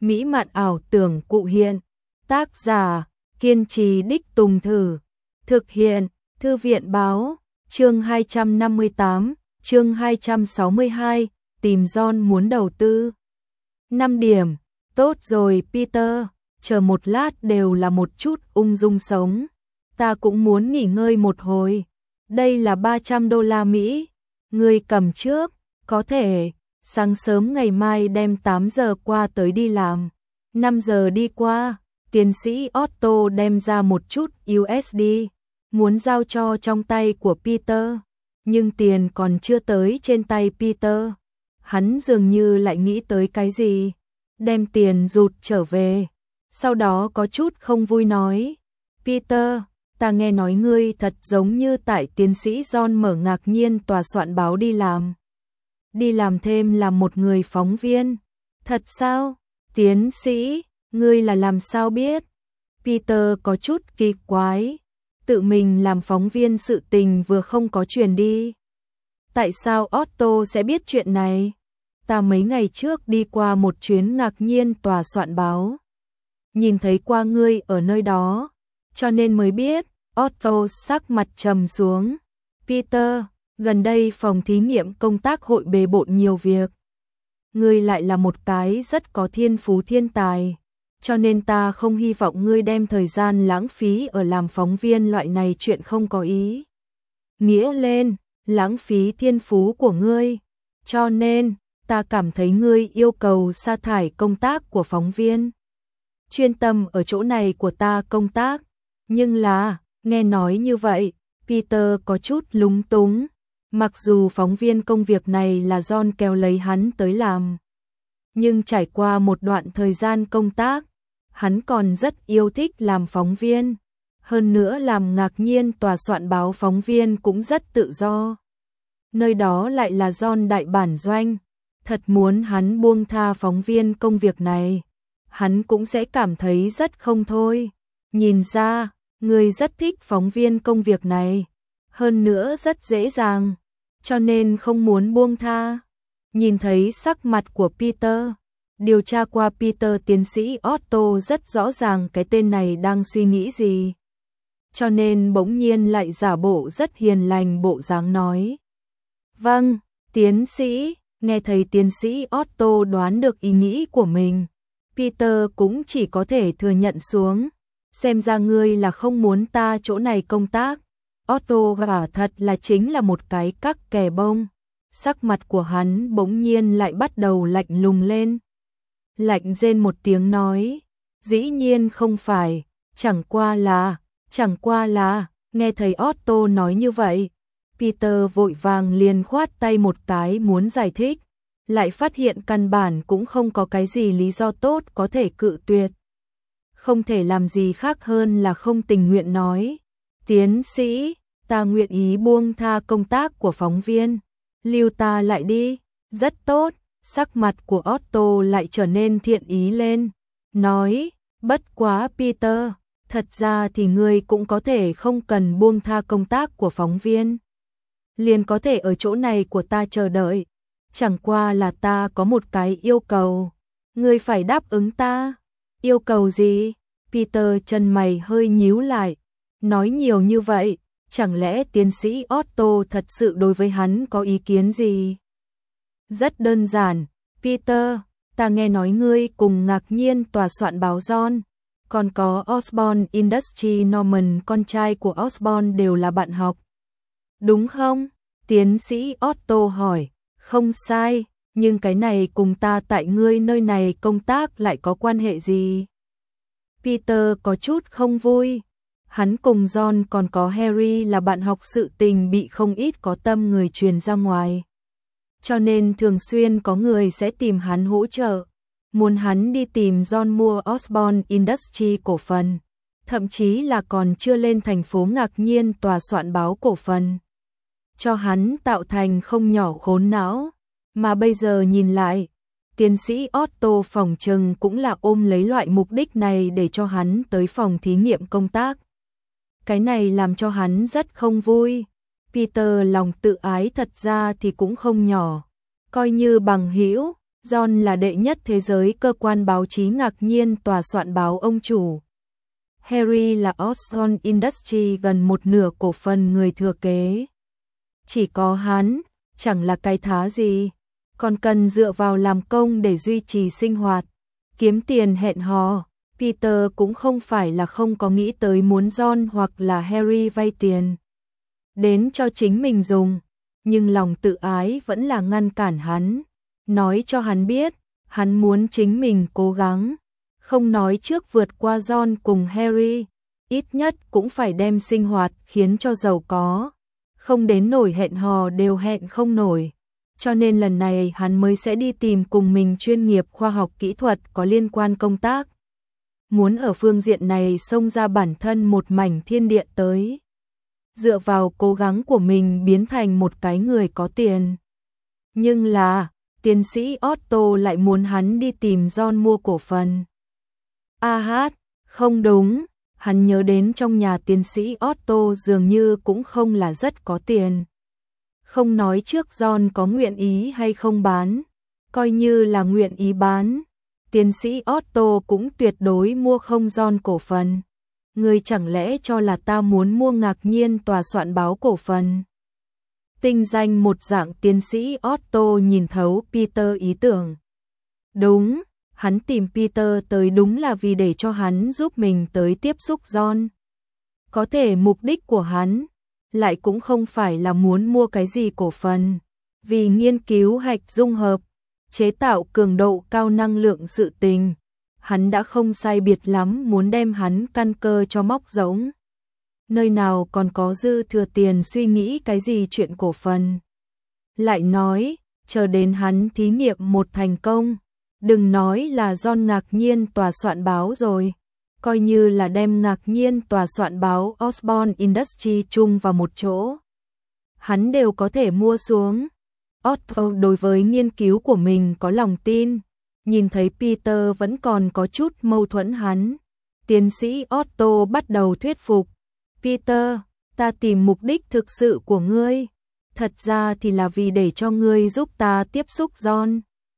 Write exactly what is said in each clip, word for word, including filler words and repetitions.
mỹ mạn ảo tưởng cụ hiện. Tác giả, kiên trì đích tùng thử. Thực hiện, Thư viện báo, chương hai trăm năm mươi tám, chương hai trăm sáu mươi hai, tìm John muốn đầu tư. năm điểm, tốt rồi Peter, chờ một lát đều là một chút ung dung sống. Ta cũng muốn nghỉ ngơi một hồi. Đây là ba trăm đô la Mỹ. Ngươi cầm trước, có thể, sáng sớm ngày mai đem tám giờ qua tới đi làm. năm giờ đi qua, tiến sĩ Otto đem ra một chút u ét đê, muốn giao cho trong tay của Peter. Nhưng tiền còn chưa tới trên tay Peter. Hắn dường như lại nghĩ tới cái gì. Đem tiền rụt trở về. Sau đó có chút không vui nói. Peter, ta nghe nói ngươi thật giống như tại tiến sĩ John mở ngạc nhiên tòa soạn báo đi làm. Đi làm thêm là một người phóng viên. Thật sao? Tiến sĩ, ngươi là làm sao biết? Peter có chút kỳ quái. Tự mình làm phóng viên sự tình vừa không có truyền đi. Tại sao Otto sẽ biết chuyện này? Ta mấy ngày trước đi qua một chuyến ngạc nhiên tòa soạn báo. Nhìn thấy qua ngươi ở nơi đó, cho nên mới biết. Otto sắc mặt trầm xuống. Peter, gần đây phòng thí nghiệm công tác hội bề bộn nhiều việc. Ngươi lại là một cái rất có thiên phú thiên tài. Cho nên ta không hy vọng ngươi đem thời gian lãng phí ở làm phóng viên loại này chuyện không có ý. Nghĩa lên, lãng phí thiên phú của ngươi. Cho nên, ta cảm thấy ngươi yêu cầu sa thải công tác của phóng viên. Chuyên tâm ở chỗ này của ta công tác. Nhưng là, nghe nói như vậy, Peter có chút lúng túng. Mặc dù phóng viên công việc này là John kéo lấy hắn tới làm. Nhưng trải qua một đoạn thời gian công tác, hắn còn rất yêu thích làm phóng viên. Hơn nữa làm ngạc nhiên tòa soạn báo phóng viên cũng rất tự do. Nơi đó lại là John đại bản doanh. Thật muốn hắn buông tha phóng viên công việc này. Hắn cũng sẽ cảm thấy rất không thôi. Nhìn ra, người rất thích phóng viên công việc này. Hơn nữa rất dễ dàng. Cho nên không muốn buông tha. Nhìn thấy sắc mặt của Peter. Điều tra qua Peter tiến sĩ Otto rất rõ ràng cái tên này đang suy nghĩ gì. Cho nên bỗng nhiên lại giả bộ rất hiền lành bộ dáng nói. Vâng, tiến sĩ, nghe thấy tiến sĩ Otto đoán được ý nghĩ của mình. Peter cũng chỉ có thể thừa nhận xuống. Xem ra ngươi là không muốn ta chỗ này công tác. Otto quả thật là chính là một cái cắc kè bông. Sắc mặt của hắn bỗng nhiên lại bắt đầu lạnh lùng lên. Lạnh rên một tiếng nói. Dĩ nhiên không phải. Chẳng qua là, chẳng qua là, nghe thấy Otto nói như vậy. Peter vội vàng liền khoát tay một cái muốn giải thích. Lại phát hiện căn bản cũng không có cái gì lý do tốt có thể cự tuyệt. Không thể làm gì khác hơn là không tình nguyện nói. Tiến sĩ, ta nguyện ý buông tha công tác của phóng viên. Lưu ta lại đi. Rất tốt, sắc mặt của Otto lại trở nên thiện ý lên. Nói, bất quá Peter, thật ra thì ngươi cũng có thể không cần buông tha công tác của phóng viên. Liền có thể ở chỗ này của ta chờ đợi. Chẳng qua là ta có một cái yêu cầu. Ngươi phải đáp ứng ta. Yêu cầu gì? Peter chân mày hơi nhíu lại. Nói nhiều như vậy, chẳng lẽ tiến sĩ Otto thật sự đối với hắn có ý kiến gì? Rất đơn giản. Peter, ta nghe nói ngươi cùng ngạc nhiên tòa soạn báo John. Còn có Osborne Industries Norman, con trai của Osborne đều là bạn học. Đúng không? Tiến sĩ Otto hỏi. Không sai, nhưng cái này cùng ta tại ngươi nơi này công tác lại có quan hệ gì? Peter có chút không vui. Hắn cùng John còn có Harry là bạn học, sự tình bị không ít có tâm người truyền ra ngoài. Cho nên thường xuyên có người sẽ tìm hắn hỗ trợ. Muốn hắn đi tìm John mua Osborne Industries cổ phần. Thậm chí là còn chưa lên thành phố ngạc nhiên tòa soạn báo cổ phần. Cho hắn tạo thành không nhỏ khốn não. Mà bây giờ nhìn lại, tiến sĩ Otto phòng trừng cũng là ôm lấy loại mục đích này để cho hắn tới phòng thí nghiệm công tác. Cái này làm cho hắn rất không vui. Peter lòng tự ái thật ra thì cũng không nhỏ. Coi như bằng hữu, John là đệ nhất thế giới cơ quan báo chí ngạc nhiên tòa soạn báo ông chủ. Harry là Osborne Industries gần một nửa cổ phần người thừa kế. Chỉ có hắn, chẳng là cái thá gì, còn cần dựa vào làm công để duy trì sinh hoạt, kiếm tiền hẹn hò. Peter cũng không phải là không có nghĩ tới muốn John hoặc là Harry vay tiền đến cho chính mình dùng, nhưng lòng tự ái vẫn là ngăn cản hắn, nói cho hắn biết, hắn muốn chính mình cố gắng, không nói trước vượt qua John cùng Harry, ít nhất cũng phải đem sinh hoạt khiến cho giàu có, không đến nổi hẹn hò đều hẹn không nổi. Cho nên lần này hắn mới sẽ đi tìm cùng mình chuyên nghiệp khoa học kỹ thuật có liên quan công tác. Muốn ở phương diện này xông ra bản thân một mảnh thiên địa tới. Dựa vào cố gắng của mình biến thành một cái người có tiền. Nhưng là, tiến sĩ Otto lại muốn hắn đi tìm John mua cổ phần. A hát, không đúng, hắn nhớ đến trong nhà tiến sĩ Otto dường như cũng không là rất có tiền. Không nói trước John có nguyện ý hay không bán, coi như là nguyện ý bán, tiến sĩ Otto cũng tuyệt đối mua không John cổ phần. Ngươi chẳng lẽ cho là ta muốn mua ngạc nhiên tòa soạn báo cổ phần? Tinh danh một dạng tiến sĩ Otto nhìn thấu Peter ý tưởng. Đúng, hắn tìm Peter tới đúng là vì để cho hắn giúp mình tới tiếp xúc John. Có thể mục đích của hắn lại cũng không phải là muốn mua cái gì cổ phần, vì nghiên cứu hạch dung hợp, chế tạo cường độ cao năng lượng sự tình, hắn đã không sai biệt lắm muốn đem hắn căn cơ cho móc giống. Nơi nào còn có dư thừa tiền suy nghĩ cái gì chuyện cổ phần. Lại nói, chờ đến hắn thí nghiệm một thành công, đừng nói là John ngạc nhiên tòa soạn báo rồi. Coi như là đem ngạc nhiên tòa soạn báo Osborne Industries chung vào một chỗ, hắn đều có thể mua xuống. Otto đối với nghiên cứu của mình có lòng tin, nhìn thấy Peter vẫn còn có chút mâu thuẫn hắn. Tiến sĩ Otto bắt đầu thuyết phục. Peter, ta tìm mục đích thực sự của ngươi, thật ra thì là vì để cho ngươi giúp ta tiếp xúc John.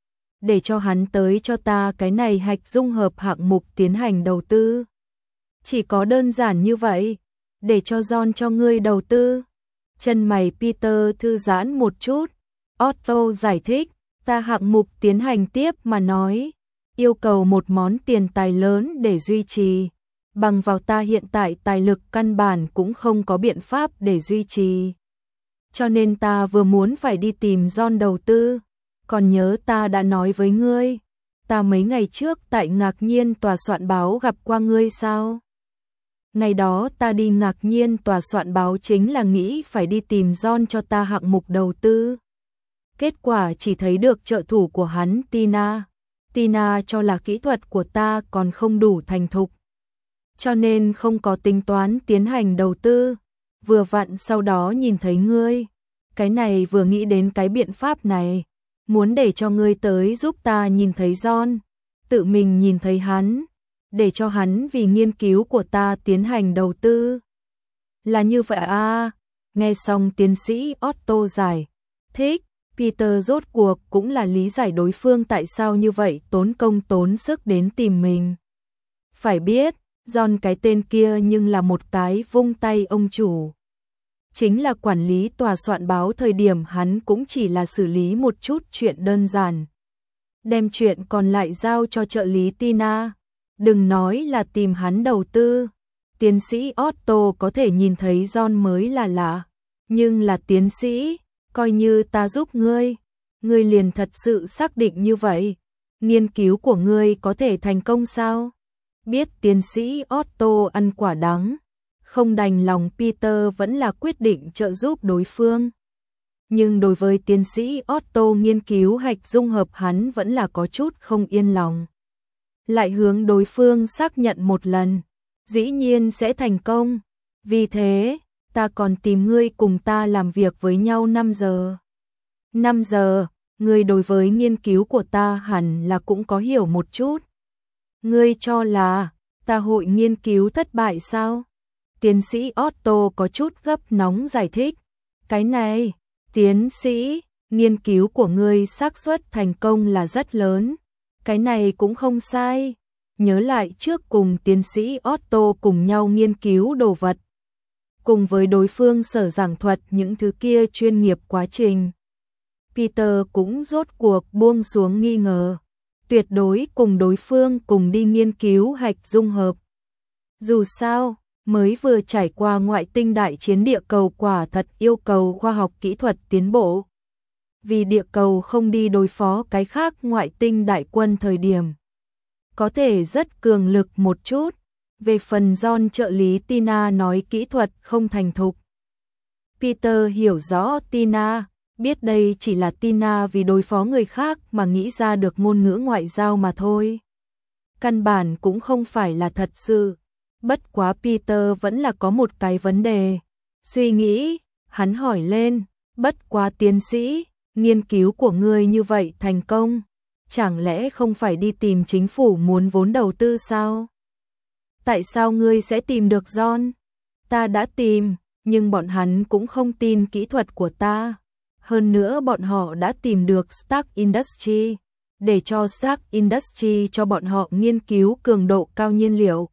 Để cho hắn tới cho ta cái này hạch dung hợp hạng mục tiến hành đầu tư. Chỉ có đơn giản như vậy, để cho John cho ngươi đầu tư. Chân mày Peter thư giãn một chút, Otto giải thích, ta hạng mục tiến hành tiếp mà nói, yêu cầu một món tiền tài lớn để duy trì, bằng vào ta hiện tại tài lực căn bản cũng không có biện pháp để duy trì. Cho nên ta vừa muốn phải đi tìm John đầu tư. Còn nhớ ta đã nói với ngươi, ta mấy ngày trước tại ngạc nhiên tòa soạn báo gặp qua ngươi sao? Ngày đó ta đi ngạc nhiên tòa soạn báo chính là nghĩ phải đi tìm John cho ta hạng mục đầu tư. Kết quả chỉ thấy được trợ thủ của hắn Tina. Tina cho là kỹ thuật của ta còn không đủ thành thục. Cho nên không có tính toán tiến hành đầu tư. Vừa vặn sau đó nhìn thấy ngươi. Cái này vừa nghĩ đến cái biện pháp này. Muốn để cho ngươi tới giúp ta nhìn thấy John, tự mình nhìn thấy hắn, để cho hắn vì nghiên cứu của ta tiến hành đầu tư. Là như vậy à, nghe xong tiến sĩ Otto giải thích, Peter rốt cuộc cũng là lý giải đối phương tại sao như vậy tốn công tốn sức đến tìm mình. Phải biết, John cái tên kia nhưng là một cái vung tay ông chủ. Chính là quản lý tòa soạn báo thời điểm hắn cũng chỉ là xử lý một chút chuyện đơn giản. Đem chuyện còn lại giao cho trợ lý Tina. Đừng nói là tìm hắn đầu tư. Tiến sĩ Otto có thể nhìn thấy John mới là lạ. Nhưng là tiến sĩ, coi như ta giúp ngươi. Ngươi liền thật sự xác định như vậy. Nghiên cứu của ngươi có thể thành công sao? Biết tiến sĩ Otto ăn quả đắng. Không đành lòng Peter vẫn là quyết định trợ giúp đối phương. Nhưng đối với tiến sĩ Otto nghiên cứu hạch dung hợp hắn vẫn là có chút không yên lòng. Lại hướng đối phương xác nhận một lần, dĩ nhiên sẽ thành công. Vì thế, ta còn tìm ngươi cùng ta làm việc với nhau năm giờ. năm giờ, ngươi đối với nghiên cứu của ta hẳn là cũng có hiểu một chút. Ngươi cho là, ta hội nghiên cứu thất bại sao? Tiến sĩ Otto có chút gấp nóng giải thích. Cái này, tiến sĩ, nghiên cứu của ngươi xác suất thành công là rất lớn. Cái này cũng không sai. Nhớ lại trước cùng tiến sĩ Otto cùng nhau nghiên cứu đồ vật. Cùng với đối phương sở giảng thuật những thứ kia chuyên nghiệp quá trình. Peter cũng rốt cuộc buông xuống nghi ngờ. Tuyệt đối cùng đối phương cùng đi nghiên cứu hạch dung hợp. Dù sao, mới vừa trải qua ngoại tinh đại chiến địa cầu quả thật yêu cầu khoa học kỹ thuật tiến bộ. Vì địa cầu không đi đối phó cái khác ngoại tinh đại quân thời điểm. Có thể rất cường lực một chút. Về phần John trợ lý Tina nói kỹ thuật không thành thục. Peter hiểu rõ Tina, biết đây chỉ là Tina vì đối phó người khác mà nghĩ ra được ngôn ngữ ngoại giao mà thôi. Căn bản cũng không phải là thật sự. Bất quá Peter vẫn là có một cái vấn đề. Suy nghĩ, hắn hỏi lên, bất quá tiến sĩ, nghiên cứu của ngươi như vậy thành công, chẳng lẽ không phải đi tìm chính phủ muốn vốn đầu tư sao? Tại sao ngươi sẽ tìm được John? Ta đã tìm, nhưng bọn hắn cũng không tin kỹ thuật của ta. Hơn nữa bọn họ đã tìm được Stark Industries, để cho Stark Industries cho bọn họ nghiên cứu cường độ cao nhiên liệu.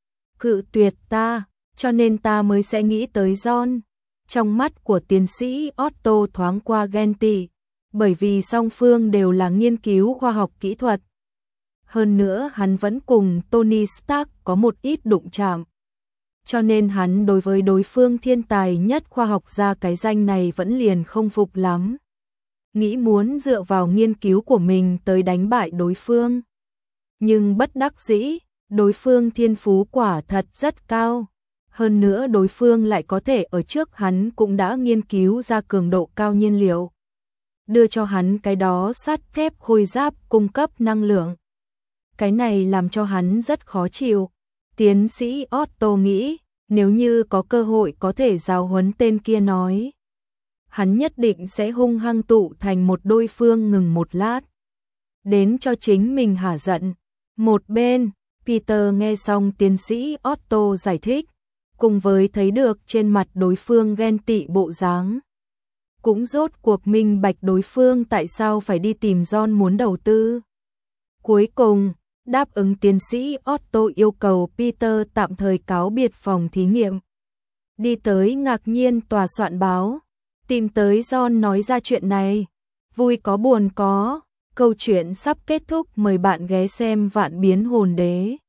Cự tuyệt ta, cho nên ta mới sẽ nghĩ tới John. Trong mắt của tiến sĩ Otto thoáng qua ghen tị, bởi vì song phương đều là nghiên cứu khoa học kỹ thuật. Hơn nữa hắn vẫn cùng Tony Stark có một ít đụng chạm. Cho nên hắn đối với đối phương thiên tài nhất khoa học gia cái danh này vẫn liền không phục lắm. Nghĩ muốn dựa vào nghiên cứu của mình tới đánh bại đối phương. Nhưng bất đắc dĩ, đối phương thiên phú quả thật rất cao. Hơn nữa đối phương lại có thể ở trước hắn cũng đã nghiên cứu ra cường độ cao nhiên liệu. Đưa cho hắn cái đó sắt thép khôi giáp cung cấp năng lượng. Cái này làm cho hắn rất khó chịu. Tiến sĩ Otto nghĩ, nếu như có cơ hội có thể giáo huấn tên kia nói. Hắn nhất định sẽ hung hăng tụ thành một đôi phương ngừng một lát. Đến cho chính mình hả giận. Một bên, Peter nghe xong tiến sĩ Otto giải thích, cùng với thấy được trên mặt đối phương ghen tị bộ dáng. Cũng rốt cuộc minh bạch đối phương tại sao phải đi tìm John muốn đầu tư. Cuối cùng, đáp ứng tiến sĩ Otto yêu cầu Peter tạm thời cáo biệt phòng thí nghiệm. Đi tới ngạc nhiên tòa soạn báo, tìm tới John nói ra chuyện này. Vui có buồn có, câu chuyện sắp kết thúc, mời bạn ghé xem Vạn Biến Hồn Đế.